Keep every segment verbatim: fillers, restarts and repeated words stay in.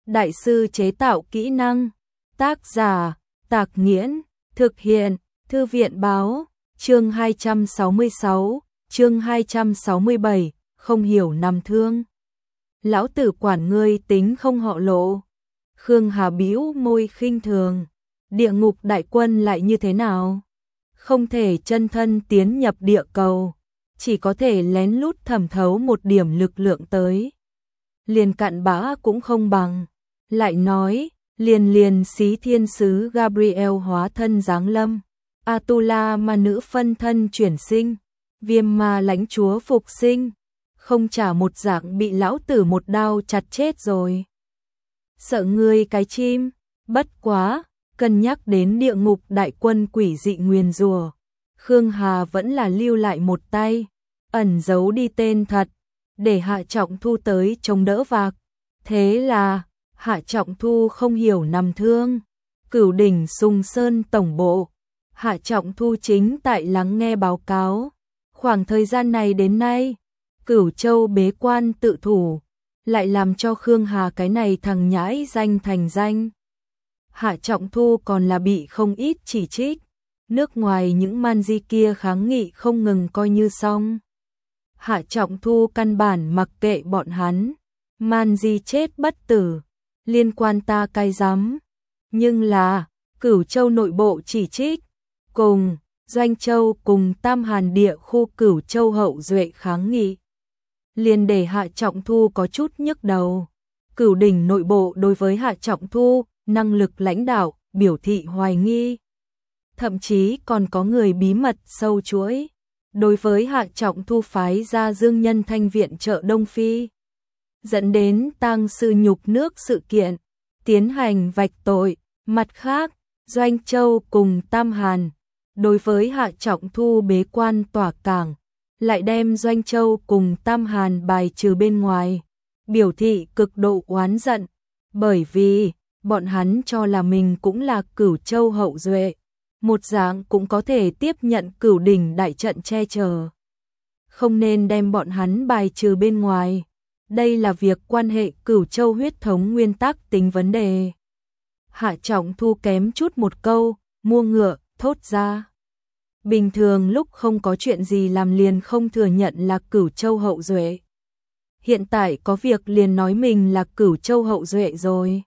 đại sư chế tạo kỹ năng. Tác giả, Tạc Nghiễn, thực hiện, Thư viện báo, chương hai trăm sáu mươi sáu, chương hai trăm sáu mươi bảy, không hiểu nằm thương. Lão tử quản ngươi tính không họ lộ. Khương Hà bĩu môi khinh thường, địa ngục đại quân lại như thế nào? Không thể chân thân tiến nhập địa cầu, chỉ có thể lén lút thẩm thấu một điểm lực lượng tới. Liền cặn bã cũng không bằng. Lại nói, liền liền xí thiên sứ Gabriel hóa thân giáng lâm, Atula ma nữ phân thân chuyển sinh, viêm ma lãnh chúa phục sinh, không trả một dạng bị lão tử một đao chặt chết rồi. Sợ ngươi cái chim, bất quá, cân nhắc đến địa ngục đại quân quỷ dị nguyền rủa, Khương Hà vẫn là lưu lại một tay, ẩn giấu đi tên thật, để Hạ Trọng Thu tới chống đỡ vạc. Thế là, Hạ Trọng Thu không hiểu nằm thương, Cửu Đỉnh Sùng Sơn tổng bộ. Hạ Trọng Thu chính tại lắng nghe báo cáo. Khoảng thời gian này đến nay, Cửu Châu bế quan tự thủ, lại làm cho Khương Hà cái này thằng nhãi danh thành danh. Hạ Trọng Thu còn là bị không ít chỉ trích, nước ngoài những man di kia kháng nghị không ngừng coi như xong. Hạ Trọng Thu căn bản mặc kệ bọn hắn, man di chết bất tử, liên quan ta cai rắm. Nhưng là, Cửu Châu nội bộ chỉ trích, cùng Doanh Châu cùng Tam Hàn địa khu Cửu Châu hậu duệ kháng nghị, liền để Hạ Trọng Thu có chút nhức đầu. Cửu Đỉnh nội bộ đối với Hạ Trọng Thu năng lực lãnh đạo biểu thị hoài nghi, thậm chí còn có người bí mật sâu chuỗi đối với Hạ Trọng Thu phái ra Dương Nhân Thanh viện trợ Đông Phi, dẫn đến tang sư nhục nước sự kiện, tiến hành vạch tội. Mặt khác, Doanh Châu cùng Tam Hàn đối với Hạ Trọng Thu bế quan tỏa cảng, lại đem Doanh Châu cùng Tam Hàn bài trừ bên ngoài, biểu thị cực độ oán giận, bởi vì bọn hắn cho là mình cũng là Cửu Châu hậu duệ, một dạng cũng có thể tiếp nhận Cửu Đỉnh đại trận che chở, không nên đem bọn hắn bài trừ bên ngoài. Đây là việc quan hệ Cửu Châu huyết thống nguyên tắc tính vấn đề. Hạ Trọng Thu kém chút một câu, mua ngựa, thốt ra. Bình thường lúc không có chuyện gì làm liền không thừa nhận là Cửu Châu hậu duệ. Hiện tại có việc liền nói mình là Cửu Châu hậu duệ rồi.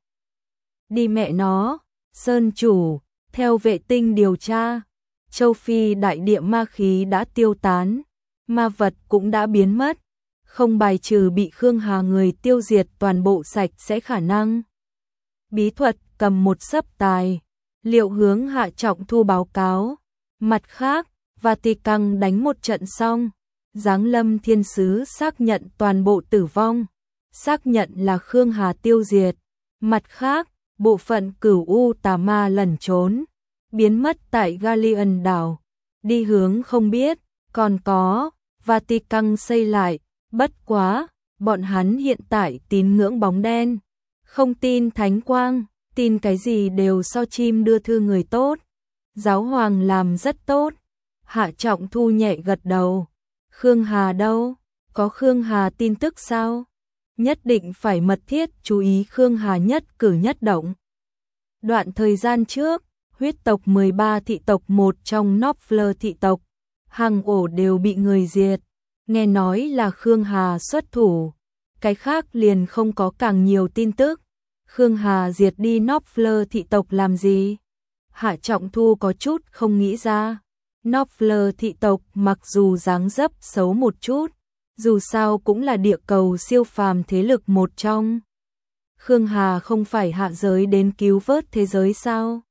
Đi mẹ nó, Sơn chủ, theo vệ tinh điều tra, Châu Phi đại địa ma khí đã tiêu tán, ma vật cũng đã biến mất, không bài trừ bị Khương Hà người tiêu diệt toàn bộ sạch sẽ khả năng. Bí thuật cầm một sấp tài, liệu hướng Hạ Trọng Thu báo cáo. Mặt khác, Vatican đánh một trận xong, giáng lâm thiên sứ xác nhận toàn bộ tử vong, xác nhận là Khương Hà tiêu diệt. Mặt khác, bộ phận Cửu U tà ma lẩn trốn, biến mất tại Gallian đảo, đi hướng không biết. Còn có, Vatican xây lại, bất quá, bọn hắn hiện tại tín ngưỡng bóng đen, không tin thánh quang, tin cái gì đều so chim đưa thư người tốt. Giáo hoàng làm rất tốt. Hạ Trọng Thu nhẹ gật đầu. Khương Hà đâu? Có Khương Hà tin tức sao? Nhất định phải mật thiết chú ý Khương Hà nhất cử nhất động. Đoạn thời gian trước, huyết tộc mười ba thị tộc một trong Knopfler thị tộc, hàng ổ đều bị người diệt. Nghe nói là Khương Hà xuất thủ, cái khác liền không có càng nhiều tin tức. Khương Hà diệt đi Knopfler thị tộc làm gì? Hạ Trọng Thu có chút không nghĩ ra. Knopfler thị tộc mặc dù dáng dấp xấu một chút, dù sao cũng là địa cầu siêu phàm thế lực một trong. Khương Hà không phải hạ giới đến cứu vớt thế giới sao?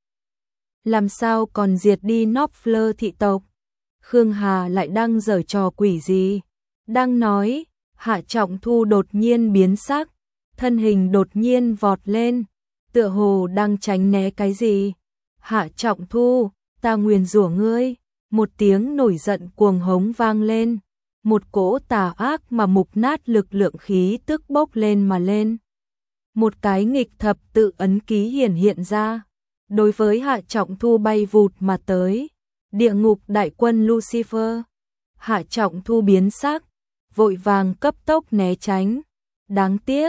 Làm sao còn diệt đi Knopfler thị tộc? Khương Hà lại đang giở trò quỷ gì? Đang nói, Hạ Trọng Thu đột nhiên biến sắc, thân hình đột nhiên vọt lên, tựa hồ đang tránh né cái gì. Hạ Trọng Thu, ta nguyền rủa ngươi. Một tiếng nổi giận cuồng hống vang lên, một cỗ tà ác mà mục nát lực lượng khí tức bốc lên mà lên. Một cái nghịch thập tự ấn ký hiển hiện ra, đối với Hạ Trọng Thu bay vụt mà tới. Địa ngục đại quân Lucifer. Hạ Trọng Thu biến sắc, vội vàng cấp tốc né tránh. Đáng tiếc,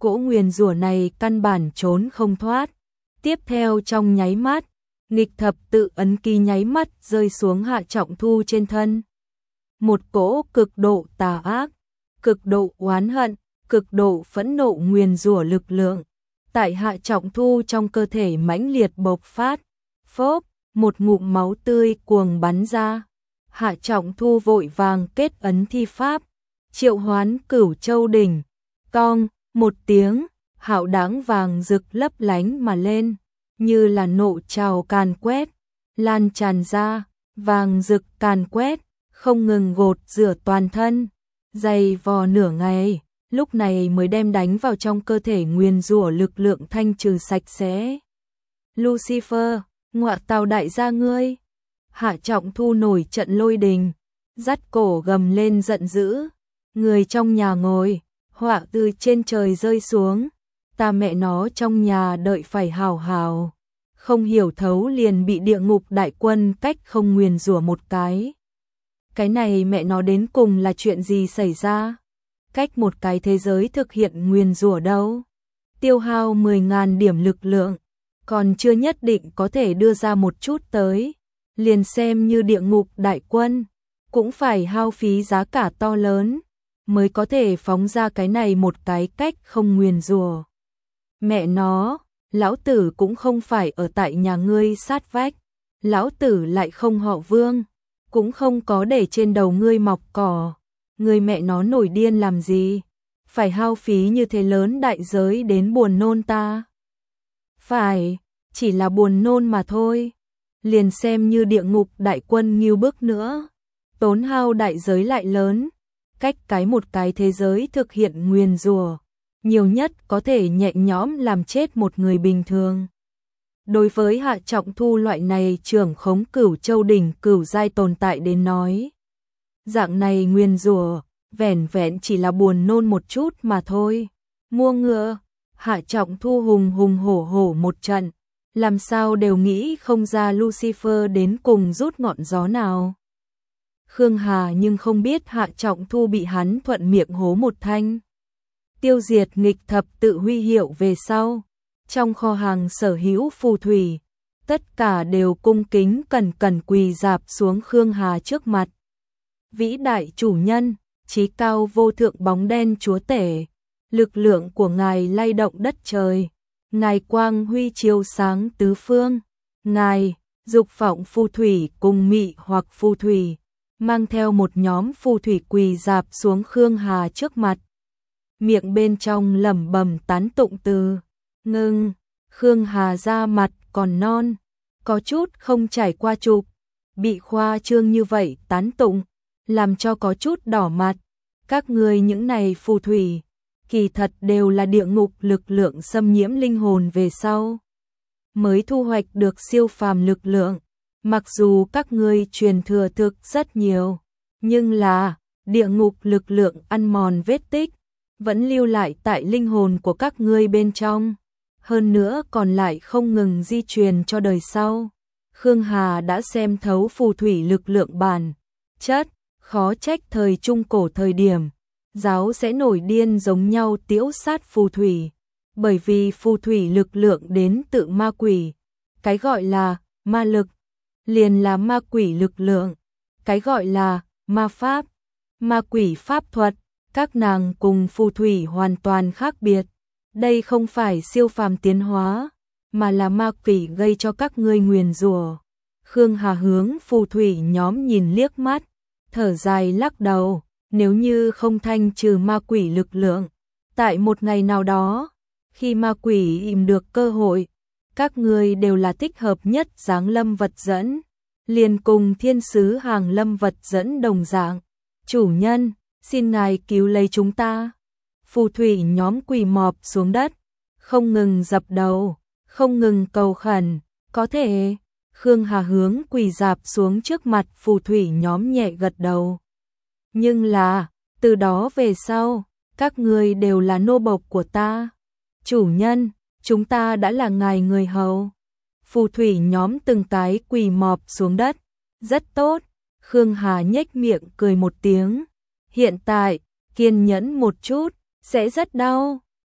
cỗ nguyền rủa này căn bản trốn không thoát. Tiếp theo trong nháy mắt, nghịch thập tự ấn ký nháy mắt rơi xuống Hạ Trọng Thu trên thân. Một cỗ cực độ tà ác, cực độ oán hận, cực độ phẫn nộ nguyền rủa lực lượng tại Hạ Trọng Thu trong cơ thể mãnh liệt bộc phát. Phốp, một ngụm máu tươi cuồng bắn ra. Hạ Trọng Thu vội vàng kết ấn thi pháp, triệu hoán Cửu Châu đỉnh. Cong, một tiếng, hạo đáng vàng rực lấp lánh mà lên, như là nộ trào càn quét, lan tràn ra, vàng rực càn quét, không ngừng gột rửa toàn thân, dày vò nửa ngày, lúc này mới đem đánh vào trong cơ thể nguyền rủa lực lượng thanh trừ sạch sẽ. Lucifer, ngọa tào đại gia ngươi. Hạ Trọng Thu nổi trận lôi đình, dắt cổ gầm lên giận dữ. Người trong nhà ngồi, họa từ trên trời rơi xuống. Ta mẹ nó trong nhà đợi phải hào hào. Không hiểu thấu liền bị địa ngục đại quân cách không nguyền rủa một cái. Cái này mẹ nó đến cùng là chuyện gì xảy ra? Cách một cái thế giới thực hiện nguyền rủa đâu? Tiêu hao mười nghìn điểm lực lượng, còn chưa nhất định có thể đưa ra một chút tới. Liền xem như địa ngục đại quân, cũng phải hao phí giá cả to lớn, mới có thể phóng ra cái này một cái cách không nguyền rủa. Mẹ nó, lão tử cũng không phải ở tại nhà ngươi sát vách, lão tử lại không họ Vương, cũng không có để trên đầu ngươi mọc cỏ, ngươi mẹ nó nổi điên làm gì, phải hao phí như thế lớn đại giới đến buồn nôn ta. Phải, chỉ là buồn nôn mà thôi, liền xem như địa ngục đại quân nghiêu bức nữa, tốn hao đại giới lại lớn, cách cái một cái thế giới thực hiện nguyền rủa, nhiều nhất có thể nhẹ nhõm làm chết một người bình thường. Đối với Hạ Trọng Thu loại này trưởng khống Cửu Châu đỉnh cửu giai tồn tại đến nói, dạng này nguyền rủa, vẻn vẹn chỉ là buồn nôn một chút mà thôi. Mua ngựa, Hạ Trọng Thu hùng hùng hổ hổ một trận, làm sao đều nghĩ không ra Lucifer đến cùng rút ngọn gió nào. Khương Hà nhưng không biết Hạ Trọng Thu bị hắn thuận miệng hố một thanh. Tiêu diệt nghịch thập tự huy hiệu về sau, trong kho hàng sở hữu phù thủy, tất cả đều cung kính cẩn cẩn quỳ dạp xuống Khương Hà trước mặt. Vĩ đại chủ nhân, chí cao vô thượng bóng đen chúa tể, lực lượng của ngài lay động đất trời, ngài quang huy chiếu sáng tứ phương, ngài dục vọng phù thủy cùng mị hoặc phù thủy, mang theo một nhóm phù thủy quỳ dạp xuống Khương Hà trước mặt. Miệng bên trong lẩm bẩm tán tụng từ, ngưng, Khương Hà da mặt còn non, có chút không trải qua chụp, bị khoa trương như vậy tán tụng, làm cho có chút đỏ mặt. Các người những này phù thủy, kỳ thật đều là địa ngục lực lượng xâm nhiễm linh hồn về sau, mới thu hoạch được siêu phàm lực lượng. Mặc dù các ngươi truyền thừa thực rất nhiều, nhưng là địa ngục lực lượng ăn mòn vết tích, vẫn lưu lại tại linh hồn của các ngươi bên trong, hơn nữa còn lại không ngừng di truyền cho đời sau. Khương Hà đã xem thấu phù thủy lực lượng bản chất, khó trách thời trung cổ thời điểm, giáo sẽ nổi điên giống nhau tiễu sát phù thủy, bởi vì phù thủy lực lượng đến tự ma quỷ, cái gọi là ma lực, liền là ma quỷ lực lượng, cái gọi là ma pháp, ma quỷ pháp thuật, các nàng cùng phù thủy hoàn toàn khác biệt. Đây không phải siêu phàm tiến hóa, mà là ma quỷ gây cho các ngươi nguyền rủa. Khương Hà hướng phù thủy nhóm nhìn liếc mắt, thở dài lắc đầu, nếu như không thanh trừ ma quỷ lực lượng, tại một ngày nào đó, khi ma quỷ im được cơ hội, các ngươi đều là thích hợp nhất giáng lâm vật dẫn, liền cùng thiên sứ hàng lâm vật dẫn đồng dạng. Chủ nhân, xin ngài cứu lấy chúng ta. Phù thủy nhóm quỳ mọp xuống đất, không ngừng dập đầu, không ngừng cầu khẩn, có thể. Khương Hà hướng quỳ dạp xuống trước mặt phù thủy nhóm nhẹ gật đầu. Nhưng là, từ đó về sau, các ngươi đều là nô bộc của ta. Chủ nhân, chúng ta đã là ngài người hầu. Phù thủy nhóm từng cái quỳ mọp xuống đất. Rất tốt, Khương Hà nhếch miệng cười một tiếng. Hiện tại, kiên nhẫn một chút, sẽ rất đau.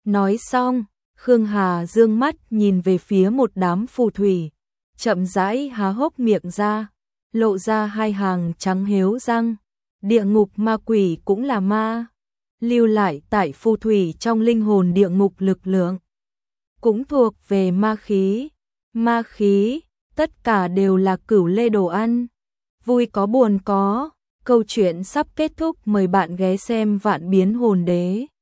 Nói xong, Khương Hà dương mắt nhìn về phía một đám phù thủy, chậm rãi há hốc miệng ra, lộ ra hai hàng trắng héo răng. Địa ngục ma quỷ cũng là ma, lưu lại tại phù thủy trong linh hồn địa ngục lực lượng, cũng thuộc về ma khí. Ma khí, tất cả đều là cửu lê đồ ăn. Vui có buồn có, câu chuyện sắp kết thúc, mời bạn ghé xem Vạn Biến Hồn Đế.